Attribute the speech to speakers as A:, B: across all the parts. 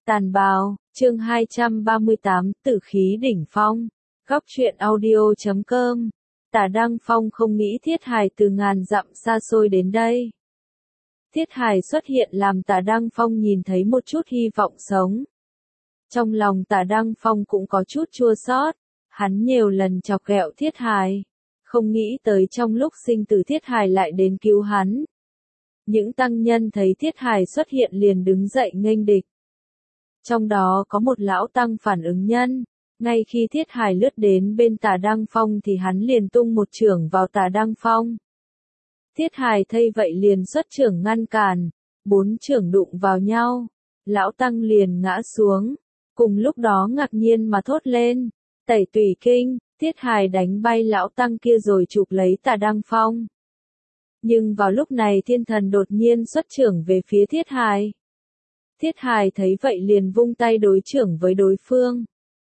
A: Tàn bào, chương 238, tử khí đỉnh phong. Góc truyện audio.com. Tả Đăng Phong không nghĩ Thiết Hải từ ngàn dặm xa xôi đến đây. Thiết Hải xuất hiện làm Tả Đăng Phong nhìn thấy một chút hy vọng sống. Trong lòng Tả Đăng Phong cũng có chút chua xót, hắn nhiều lần chọc ghẹo Thiết Hải, không nghĩ tới trong lúc sinh tử Thiết Hải lại đến cứu hắn. Những tăng nhân thấy Thiết Hải xuất hiện liền đứng dậy nghênh địch. Trong đó có một lão tăng phản ứng nhân, ngay khi Thiết Hải lướt đến bên Tả Đăng Phong thì hắn liền tung một chưởng vào Tả Đăng Phong. Thiết Hải thấy vậy liền xuất chưởng ngăn cản, 4 chưởng đụng vào nhau, lão tăng liền ngã xuống, cùng lúc đó ngạc nhiên mà thốt lên, Tẩy Tùy Kinh. Thiết Hải đánh bay lão tăng kia rồi chụp lấy Tả Đăng Phong. Nhưng vào lúc này thiên thần đột nhiên xuất chưởng về phía Thiết Hải. Thiết Hải thấy vậy liền vung tay đối chưởng với đối phương.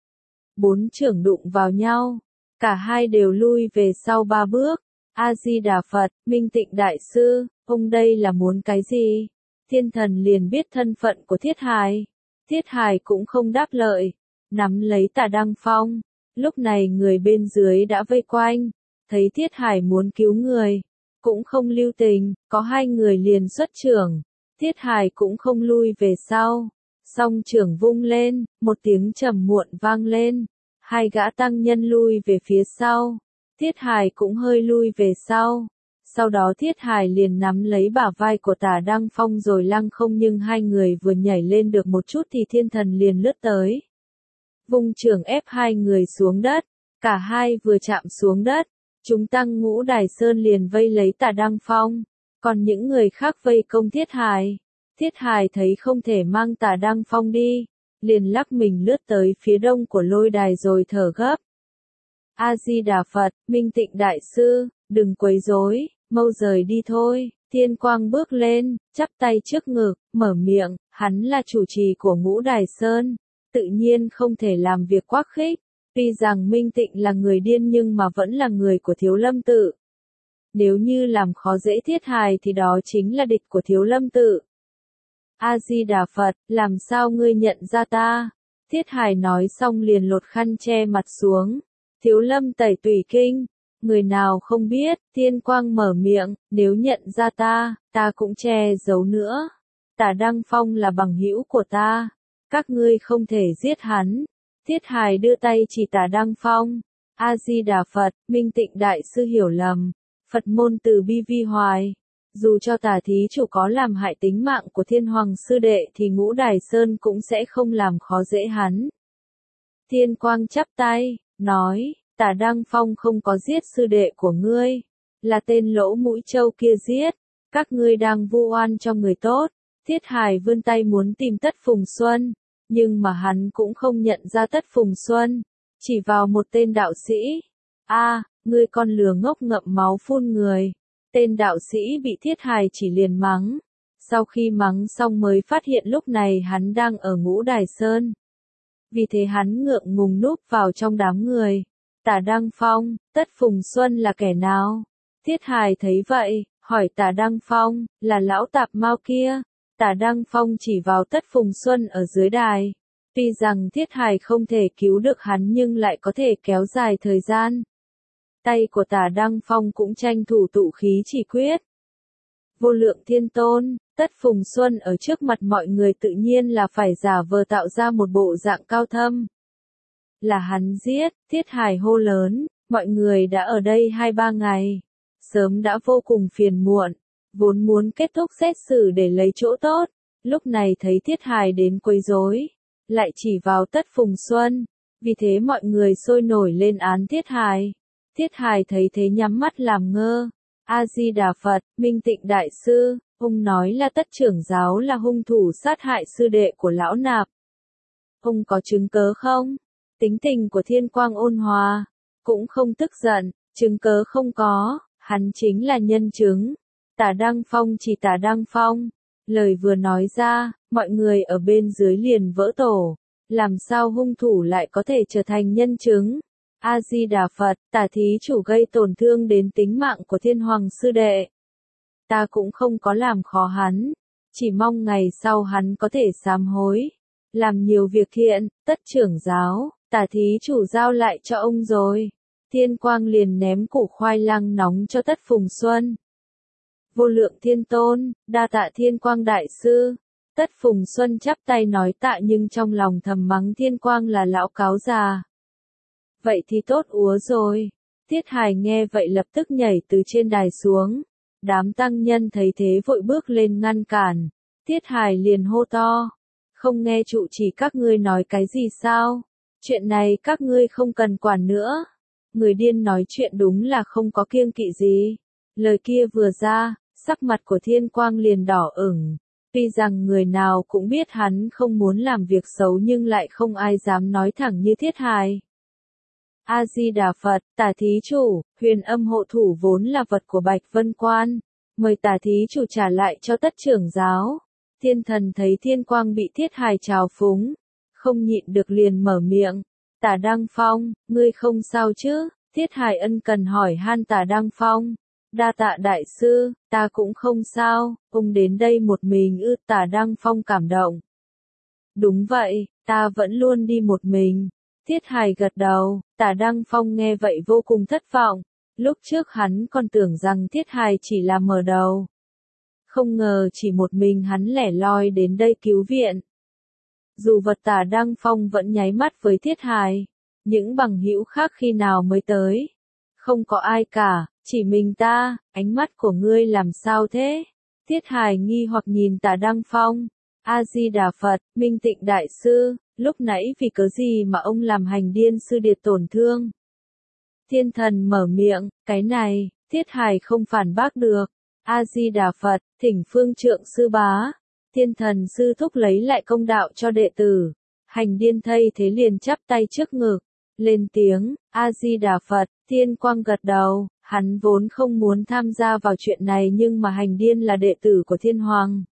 A: 4 chưởng đụng vào nhau, cả hai đều lui về sau 3 bước. A-di-đà Phật, Minh Tịnh Đại Sư, ông đây là muốn cái gì? Thiên thần liền biết thân phận của Thiết Hải. Thiết Hải cũng không đáp lời, nắm lấy Tả Đăng Phong. Lúc này người bên dưới đã vây quanh, thấy Thiết Hải muốn cứu người, cũng không lưu tình, có 2 người liền xuất chưởng. Thiết Hải cũng không lui về sau, song chưởng vung lên, một tiếng trầm muộn vang lên, 2 gã tăng nhân lui về phía sau, Thiết Hải cũng hơi lui về sau. Sau đó Thiết Hải liền nắm lấy bả vai của Tả Đăng Phong rồi lăng không, nhưng 2 người vừa nhảy lên được một chút thì thiên thần liền lướt tới. Vung chưởng ép 2 người xuống đất, cả hai vừa chạm xuống đất, chúng tăng Ngũ Đài Sơn liền vây lấy Tả Đăng Phong, còn những người khác vây công Thiết Hải. Thiết Hải thấy không thể mang Tả Đăng Phong đi, liền lắc mình lướt tới phía đông của lôi đài rồi thở gấp. A-di-đà Phật, Minh Tịnh Đại Sư, đừng quấy rối, mau rời đi thôi. Thiên Quang bước lên, chắp tay trước ngực, mở miệng, hắn là chủ trì của Ngũ Đài Sơn, tự nhiên không thể làm việc quá khích. Tuy rằng Minh Tịnh là người điên nhưng mà vẫn là người của Thiếu Lâm Tự. Nếu như làm khó dễ Thiết Hải thì đó chính là địch của Thiếu Lâm Tự. A-di-đà Phật, làm sao ngươi nhận ra ta? Thiết Hải nói xong liền lột khăn che mặt xuống. Thiếu Lâm Tẩy Tùy Kinh, người nào không biết? Thiên Quang mở miệng, nếu nhận ra ta, ta cũng che giấu nữa. Tả Đăng Phong là bằng hữu của ta, các ngươi không thể giết hắn. Thiết Hải đưa tay chỉ Tả Đăng Phong. A-di-đà Phật, Minh Tịnh Đại Sư hiểu lầm. Phật môn từ bi vi hoài. Dù cho Tả thí chủ có làm hại tính mạng của Thiên Hoàng sư đệ thì Ngũ Đài Sơn cũng sẽ không làm khó dễ hắn. Thiên Quang chắp tay, nói, Tả Đăng Phong không có giết sư đệ của ngươi, là tên Lỗ Mũi Trâu kia giết, các ngươi đang vu oan cho người tốt. Thiết Hải vươn tay muốn tìm Tất Phùng Xuân, nhưng mà hắn cũng không nhận ra Tất Phùng Xuân, chỉ vào một tên đạo sĩ. A, ngươi con lừa ngốc ngậm máu phun người. Tên đạo sĩ bị Thiết Hải chỉ liền mắng. Sau khi mắng xong mới phát hiện lúc này hắn đang ở Ngũ Đài Sơn. Vì thế hắn ngượng ngùng núp vào trong đám người. Tả Đăng Phong, Tất Phùng Xuân là kẻ nào? Thiết Hải thấy vậy, hỏi Tả Đăng Phong, là lão tạp mao kia. Tả Đăng Phong chỉ vào Tất Phùng Xuân ở dưới đài. Tuy rằng Thiết Hải không thể cứu được hắn nhưng lại có thể kéo dài thời gian. Tay của Tả Đăng Phong cũng tranh thủ tụ khí chỉ quyết. Vô Lượng Thiên Tôn, Tất Phùng Xuân ở trước mặt mọi người tự nhiên là phải giả vờ tạo ra một bộ dạng cao thâm. Là hắn giết, Thiết Hải hô lớn, mọi người đã ở đây 2-3 ngày. Sớm đã vô cùng phiền muộn, vốn muốn kết thúc xét xử để lấy chỗ tốt. Lúc này thấy Thiết Hải đến quấy rối, lại chỉ vào Tất Phùng Xuân. Vì thế mọi người sôi nổi lên án Thiết Hải. Thiết Hải thấy thế nhắm mắt làm ngơ. A-di-đà Phật, Minh Tịnh Đại Sư, ông nói là Tất trưởng giáo là hung thủ sát hại sư đệ của lão nạp. Ông có chứng cớ không? Tính tình của Thiên Quang ôn hòa, cũng không tức giận, chứng cớ không có, hắn chính là nhân chứng. Tả Đăng Phong chỉ Tả Đăng Phong. Lời vừa nói ra, mọi người ở bên dưới liền vỡ tổ. Làm sao hung thủ lại có thể trở thành nhân chứng? A-di-đà Phật, Tả thí chủ gây tổn thương đến tính mạng của Thiên Hoàng sư đệ. Ta cũng không có làm khó hắn, chỉ mong ngày sau hắn có thể sám hối. làm nhiều việc thiện, tất trưởng giáo, Tả thí chủ giao lại cho ông rồi. Thiên Quang liền ném củ khoai lang nóng cho Tất Phùng Xuân. Vô lượng thiên tôn, đa tạ Thiên Quang đại sư. Tất Phùng Xuân chắp tay nói tạ nhưng trong lòng thầm mắng Thiên Quang là lão cáo già. Vậy thì tốt úa rồi. Thiết Hài nghe vậy lập tức nhảy từ trên đài xuống. Đám tăng nhân thấy thế vội bước lên ngăn cản. Thiết Hài liền hô to. Không nghe trụ chỉ các ngươi nói cái gì sao? Chuyện này các ngươi không cần quản nữa. Người điên nói chuyện đúng là không có kiêng kỵ gì. Lời kia vừa ra, sắc mặt của Thiên Quang liền đỏ ửng. Tuy rằng người nào cũng biết hắn không muốn làm việc xấu nhưng lại không ai dám nói thẳng như Thiết Hài. A-di-đà Phật, Tả thí chủ, Huyền Âm hộ thủ vốn là vật của Bạch Vân Quan. Mời Tả thí chủ trả lại cho Tất trưởng giáo. Thiên Thần thấy Thiên Quang bị Thiết Hài trào phúng, không nhịn được liền mở miệng. Tả Đăng Phong, ngươi không sao chứ? Thiết Hài ân cần hỏi han Tả Đăng Phong. Đa tạ đại sư, ta cũng không sao, ông đến đây một mình ư? Tả Đăng Phong cảm động. Đúng vậy, ta vẫn luôn đi một mình. Thiết Hài gật đầu, Tả Đăng Phong nghe vậy vô cùng thất vọng. Lúc trước hắn còn tưởng rằng Thiết Hài chỉ là mở đầu. Không ngờ chỉ một mình hắn lẻ loi đến đây cứu viện. Dù vật Tả Đăng Phong vẫn nháy mắt với Thiết Hài. Những bằng hữu khác khi nào mới tới? Không có ai cả, chỉ mình ta, ánh mắt của ngươi làm sao thế? Thiết Hài nghi hoặc nhìn Tả Đăng Phong. A-di-đà Phật, Minh Tịnh đại sư, lúc nãy vì cớ gì mà ông làm hành điên sư điệt tổn thương? Thiên Thần mở miệng, cái này, Thiết Hài không phản bác được. A-di-đà Phật, thỉnh phương trượng sư bá. Thiên Thần sư thúc lấy lại công đạo cho đệ tử. Hành điên thay thế liền chắp tay trước ngực, lên tiếng, A-di-đà Phật. Thiên Quang gật đầu, hắn vốn không muốn tham gia vào chuyện này nhưng mà hành điên là đệ tử của Thiên Hoàng.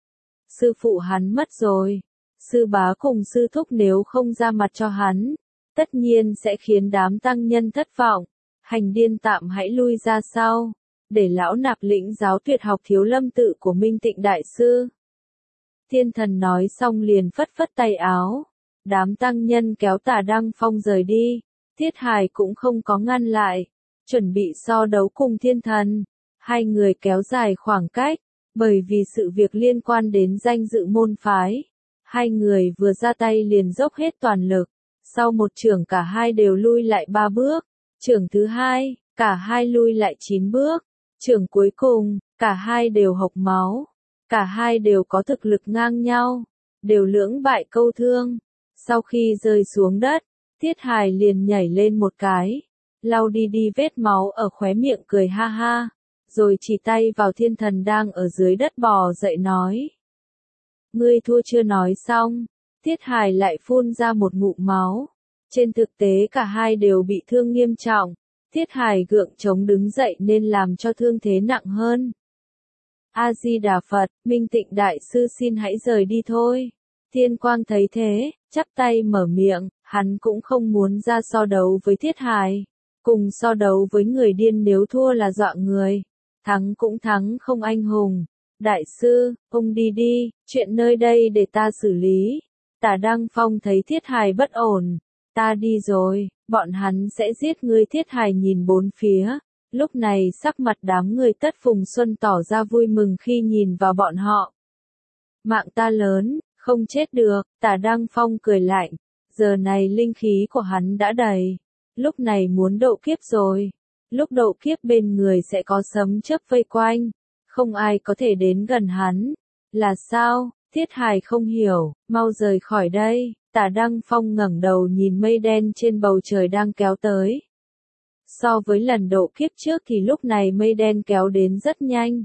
A: Sư phụ hắn mất rồi. Sư bá cùng sư thúc nếu không ra mặt cho hắn, tất nhiên sẽ khiến đám tăng nhân thất vọng. Hành điên tạm hãy lui ra sau, để lão nạp lĩnh giáo tuyệt học Thiếu Lâm tự của Minh Tịnh đại sư. Thiên Thần nói xong liền phất phất tay áo. Đám tăng nhân kéo Tả Đăng Phong rời đi. Thiết Hài cũng không có ngăn lại, chuẩn bị so đấu cùng Thiên Thần. Hai người kéo dài khoảng cách, bởi vì sự việc liên quan đến danh dự môn phái. Hai người vừa ra tay liền dốc hết toàn lực. Sau một chưởng cả hai đều lui lại 3 bước. Chưởng thứ hai, cả hai lui lại 9 bước. Chưởng cuối cùng, cả hai đều hộc máu. Cả hai đều có thực lực ngang nhau, đều lưỡng bại câu thương. Sau khi rơi xuống đất, Thiết Hài liền nhảy lên một cái, lau đi vết máu ở khóe miệng cười ha ha, rồi chỉ tay vào Thiên Thần đang ở dưới đất bò dậy nói. Ngươi thua chưa nói xong, Thiết Hài lại phun ra một ngụm máu. Trên thực tế cả hai đều bị thương nghiêm trọng, Thiết Hài gượng chống đứng dậy nên làm cho thương thế nặng hơn. A-di-đà Phật, Minh Tịnh đại sư xin hãy rời đi thôi. Thiên Quang thấy thế, chắp tay mở miệng, hắn cũng không muốn ra so đấu với Thiết Hài. Cùng so đấu với người điên nếu thua là dọa người. Thắng cũng thắng không anh hùng. Đại sư, ông đi đi, chuyện nơi đây để ta xử lý. Tả Đăng Phong thấy Thiết Hài bất ổn. Ta đi rồi, bọn hắn sẽ giết ngươi. Thiết Hài nhìn bốn phía. Lúc này sắc mặt đám người Tất Phùng Xuân tỏ ra vui mừng khi nhìn vào bọn họ. Mạng ta lớn, không chết được, Tả Đăng Phong cười lạnh. Giờ này linh khí của hắn đã đầy. Lúc này muốn độ kiếp rồi. Lúc độ kiếp bên người sẽ có sấm chớp vây quanh. Không ai có thể đến gần hắn. Là sao? Thiết Hài không hiểu, mau rời khỏi đây. Tả Đăng Phong ngẩng đầu nhìn mây đen trên bầu trời đang kéo tới. So với lần độ kiếp trước thì lúc này mây đen kéo đến rất nhanh.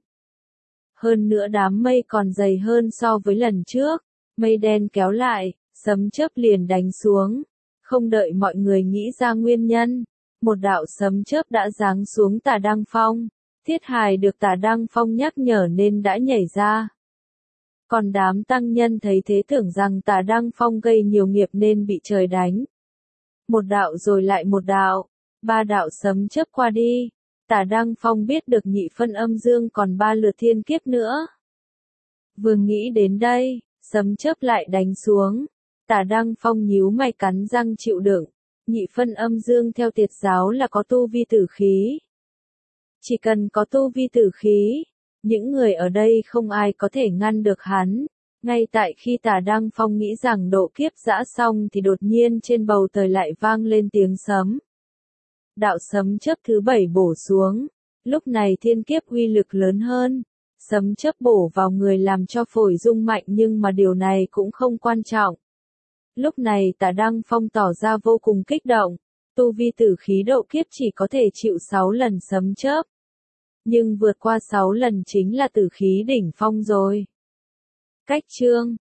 A: Hơn nữa đám mây còn dày hơn so với lần trước. Mây đen kéo lại, sấm chớp liền đánh xuống. Không đợi mọi người nghĩ ra nguyên nhân, một đạo sấm chớp đã giáng xuống Tả Đăng Phong. Thiết Hài được Tả Đăng Phong nhắc nhở nên đã nhảy ra. Còn đám tăng nhân thấy thế tưởng rằng Tả Đăng Phong gây nhiều nghiệp nên bị trời đánh. Một đạo rồi lại một đạo. 3 đạo sấm chớp qua đi, Tả Đăng Phong biết được nhị phân âm dương còn 3 lượt thiên kiếp nữa. Vừa nghĩ đến đây, sấm chớp lại đánh xuống, Tả Đăng Phong nhíu mày cắn răng chịu đựng. Nhị phân âm dương theo tiệt giáo là có tu vi tử khí. Chỉ cần có tu vi tử khí, những người ở đây không ai có thể ngăn được hắn. Ngay tại khi Tả Đăng Phong nghĩ rằng độ kiếp giã xong thì đột nhiên trên bầu trời lại vang lên tiếng sấm. Đạo sấm chớp thứ 7 bổ xuống. Lúc này thiên kiếp uy lực lớn hơn. Sấm chớp bổ vào người làm cho phổi rung mạnh nhưng mà điều này cũng không quan trọng. Lúc này Tả Đăng Phong tỏ ra vô cùng kích động. Tu vi tử khí độ kiếp chỉ có thể chịu 6 lần sấm chớp. Nhưng vượt qua 6 lần chính là tử khí đỉnh phong rồi. Cách chương